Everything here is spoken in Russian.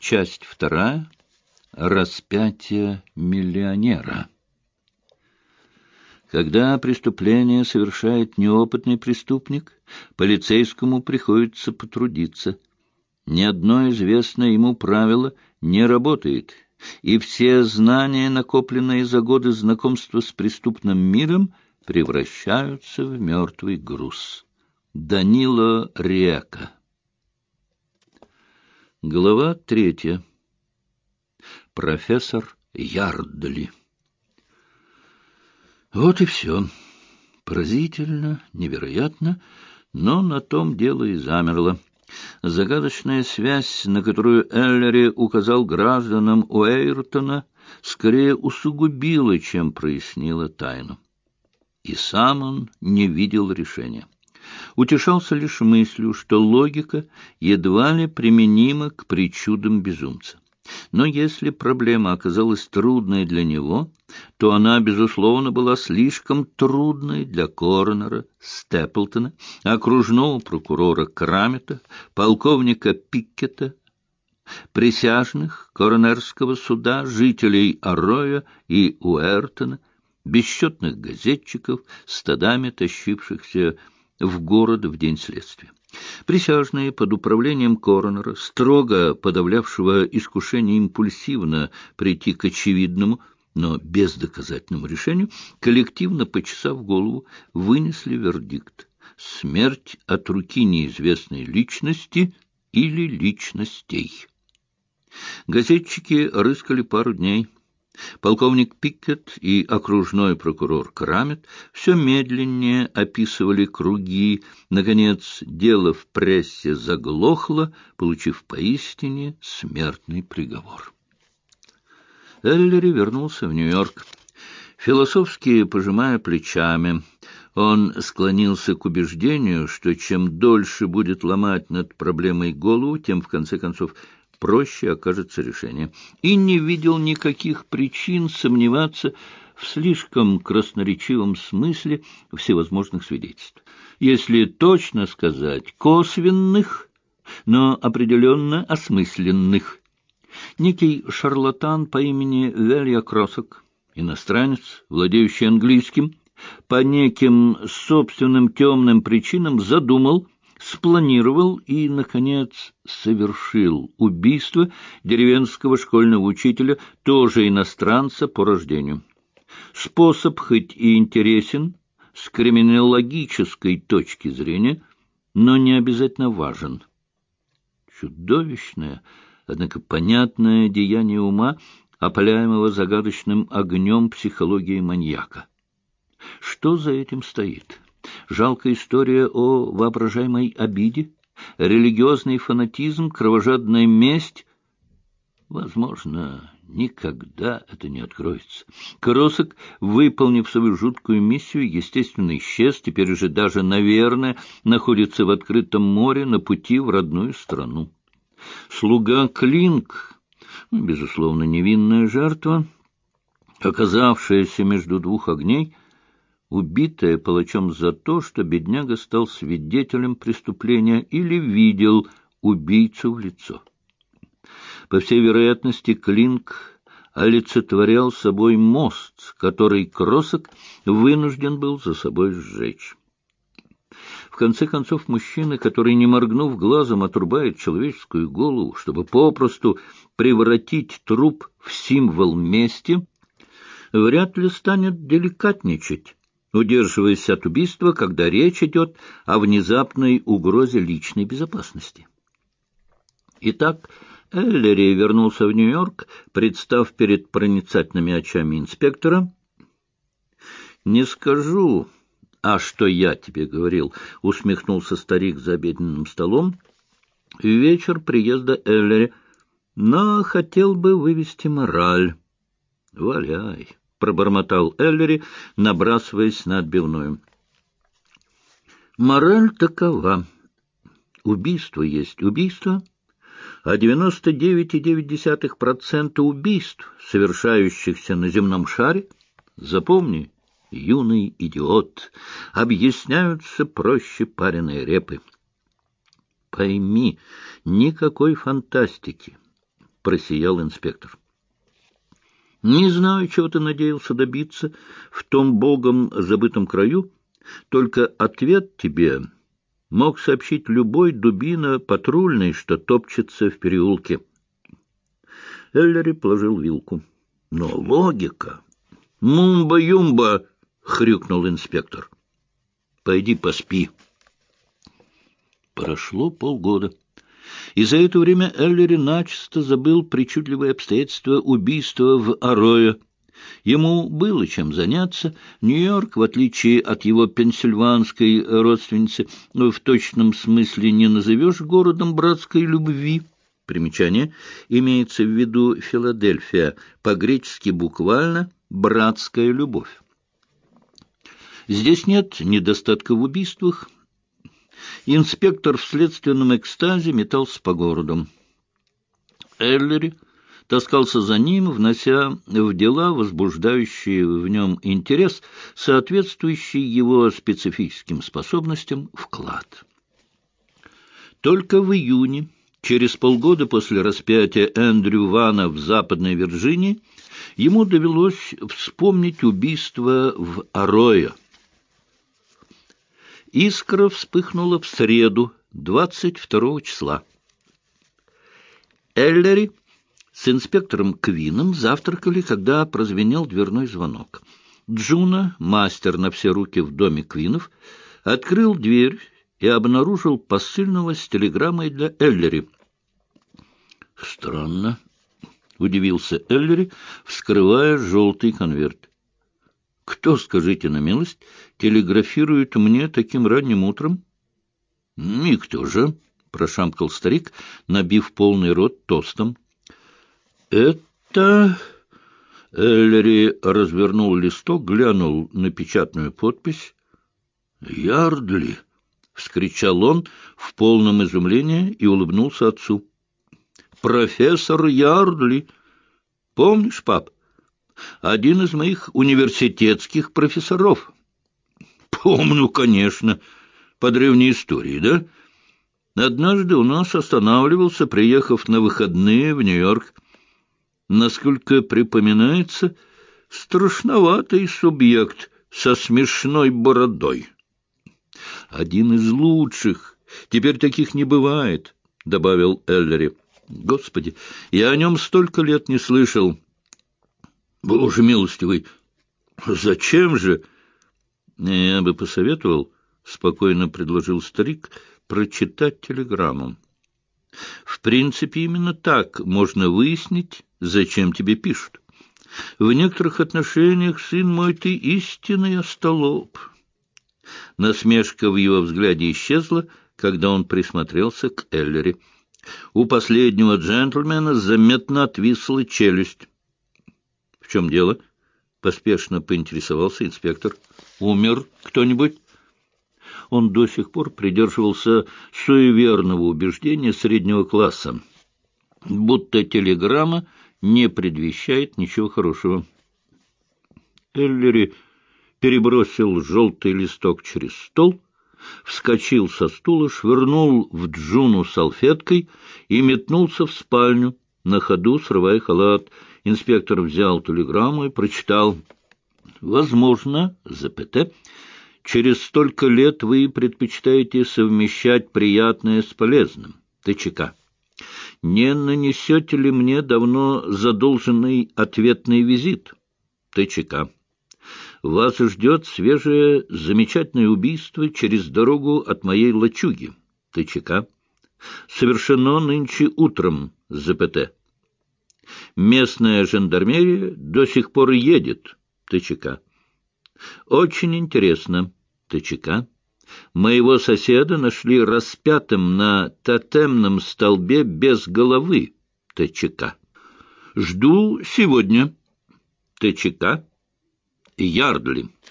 Часть вторая. Распятие миллионера. Когда преступление совершает неопытный преступник, полицейскому приходится потрудиться. Ни одно известное ему правило не работает, и все знания, накопленные за годы знакомства с преступным миром, превращаются в мертвый груз. Данило Река. Глава 3. Профессор Ярдли. Вот и все. Поразительно, невероятно, но на том дело и замерло. Загадочная связь, на которую Эллери указал гражданам Уэйртона, скорее усугубила, чем прояснила тайну. И сам он не видел решения. Утешался лишь мыслью, что логика едва ли применима к причудам безумца. Но если проблема оказалась трудной для него, то она, безусловно, была слишком трудной для коронера Степлтона, окружного прокурора Крамета, полковника Пиккета, присяжных коронерского суда, жителей Арроя и Уэртона, бесчетных газетчиков, стадами тащившихся в город в день следствия. Присяжные под управлением коронера, строго подавлявшего искушение импульсивно прийти к очевидному, но бездоказательному решению, коллективно почесав голову, вынесли вердикт: смерть от руки неизвестной личности или личностей. Газетчики рыскали пару дней. Полковник Пиккет и окружной прокурор Крамет все медленнее описывали круги. Наконец, дело в прессе заглохло, получив поистине смертный приговор. Эллери вернулся в Нью-Йорк. Философски пожимая плечами, он склонился к убеждению, что чем дольше будет ломать над проблемой голову, тем, в конце концов, проще окажется решение, и не видел никаких причин сомневаться в слишком красноречивом смысле всевозможных свидетельств. Если точно сказать, косвенных, но определенно осмысленных. Некий шарлатан по имени Велья Кросок, иностранец, владеющий английским, по неким собственным темным причинам задумал, спланировал и, наконец, совершил убийство деревенского школьного учителя, тоже иностранца по рождению. Способ хоть и интересен с криминологической точки зрения, но не обязательно важен. Чудовищное, однако понятное деяние ума, опаляемого загадочным огнем психологии маньяка. Что за этим стоит? Жалкая история о воображаемой обиде? Религиозный фанатизм? Кровожадная месть? Возможно, никогда это не откроется. Кросок, выполнив свою жуткую миссию, естественно, исчез, теперь уже даже, наверное, находится в открытом море на пути в родную страну. Слуга Клинк, безусловно, невинная жертва, оказавшаяся между двух огней, убитая палачом за то, что бедняга стал свидетелем преступления или видел убийцу в лицо. По всей вероятности, Клинк олицетворял собой мост, который Кросок вынужден был за собой сжечь. В конце концов, мужчина, который, не моргнув глазом, отрубает человеческую голову, чтобы попросту превратить труп в символ мести, вряд ли станет деликатничать, удерживаясь от убийства, когда речь идет о внезапной угрозе личной безопасности. Итак, Эллери вернулся в Нью-Йорк, представ перед проницательными очами инспектора. «Не скажу, а что я тебе говорил», — усмехнулся старик за обеденным столом. «В вечер приезда Эллери, но хотел бы вывести мораль». «Валяй», — пробормотал Эллери, набрасываясь на отбивную. «Мораль такова. Убийство есть убийство, а 99,9% убийств, совершающихся на земном шаре, запомни, юный идиот, объясняются проще пареной репы. Пойми, никакой фантастики, — просиял инспектор. Не знаю, чего ты надеялся добиться в том богом забытом краю, только ответ тебе мог сообщить любой дубина патрульный, что топчется в переулке. Эллери положил вилку. Но логика... «Мумба-юмба!» — хрюкнул инспектор. «Пойди поспи». Прошло полгода. И за это время Эллери начисто забыл причудливые обстоятельства убийства в Арроё. Ему было чем заняться. Нью-Йорк, в отличие от его пенсильванской родственницы, в точном смысле не назовешь городом братской любви. Примечание. Имеется в виду Филадельфия, по-гречески буквально «братская любовь». Здесь нет недостатка в убийствах. Инспектор в следственном экстазе метался по городу. Эллери таскался за ним, внося в дела, возбуждающие в нем интерес, соответствующий его специфическим способностям, вклад. Только в июне, через полгода после распятия Эндрю Вана в Западной Вирджинии, ему довелось вспомнить убийство в Арроё. Искра вспыхнула в среду, 22 числа. Эллери с инспектором Квином завтракали, когда прозвенел дверной звонок. Джуна, мастер на все руки в доме Квинов, открыл дверь и обнаружил посыльного с телеграммой для Эллери. «Странно», — удивился Эллери, вскрывая желтый конверт. «Кто, скажите на милость, телеграфирует мне таким ранним утром?» «Никто же», — прошамкал старик, набив полный рот тостом. «Это...» Эллери развернул листок, глянул на печатную подпись. «Ярдли!» — вскричал он в полном изумлении и улыбнулся отцу. «Профессор Ярдли! Помнишь, пап? Один из моих университетских профессоров». «Помню, конечно. По древней истории, да? Однажды у нас останавливался, приехав на выходные в Нью-Йорк. Насколько припоминается, страшноватый субъект со смешной бородой. Один из лучших. Теперь таких не бывает», — добавил Эллери. «Господи, я о нем столько лет не слышал». «Боже милостивый, зачем же?» «Я бы посоветовал», — спокойно предложил старик, — «прочитать телеграмму. В принципе, именно так можно выяснить, зачем тебе пишут. В некоторых отношениях, сын мой, ты истинный остолоп». Насмешка в его взгляде исчезла, когда он присмотрелся к Эллери. У последнего джентльмена заметно отвисла челюсть. «В чем дело?» — поспешно поинтересовался инспектор. «Умер кто-нибудь?» Он до сих пор придерживался суеверного убеждения среднего класса, будто телеграмма не предвещает ничего хорошего. Эллери перебросил желтый листок через стол, вскочил со стула, швырнул в Джуну салфеткой и метнулся в спальню, на ходу срывая халат. Инспектор взял телеграмму и прочитал. «Возможно, ЗПТ, через столько лет вы предпочитаете совмещать приятное с полезным. ТЧК. Не нанесете ли мне давно задолженный ответный визит? ТЧК. Вас ждет свежее замечательное убийство через дорогу от моей лачуги. ТЧК. Совершено нынче утром. ЗПТ. Местная жандармерия до сих пор едет. ТЧК. Очень интересно. ТЧК. Моего соседа нашли распятым на тотемном столбе без головы. ТЧК. Жду сегодня. ТЧК. Ярдли.